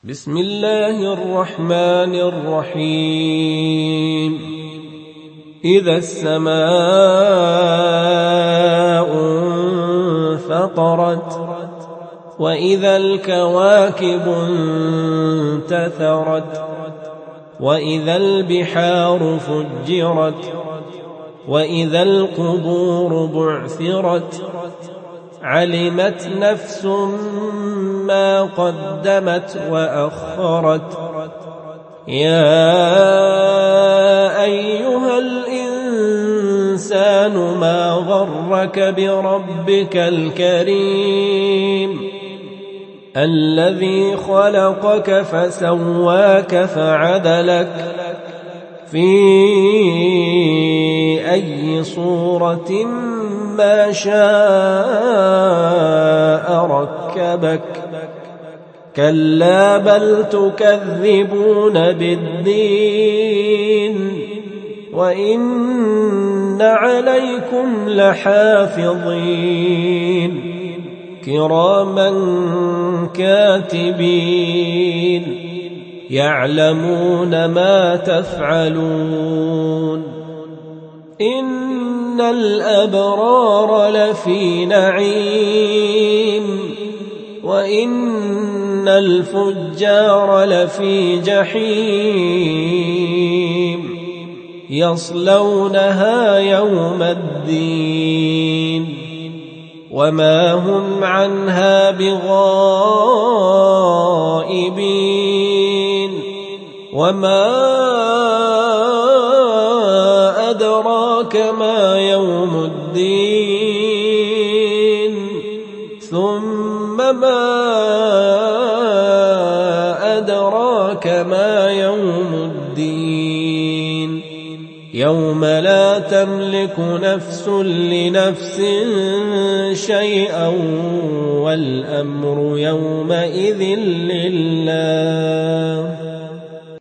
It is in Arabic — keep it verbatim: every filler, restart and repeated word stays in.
بسم الله الرحمن الرحيم. إذا السماء انفطرت وإذا الكواكب انتثرت وإذا البحار فجرت وإذا القبور بعثرت علمت نفس ما قدمت وأخرت. يا أيها الإنسان ما غرك بربك الكريم الذي خلقك فسواك فعدلك في أي صورة ما شاء ركبك. كلا بل تكذبون بالدين وإن عليكم لحافظين كراما كاتبين يعلمون ما تفعلون. إن الأبرار لفي نعيم وإن الفجار لفي جحيم يصلونها يوم الدين وما هم عنها بغائبين. وما أدراك ما يوم الدين ثم ما أدراك ما يوم الدين يوم لا تملك نفس لنفس شيئا والأمر يومئذ لله.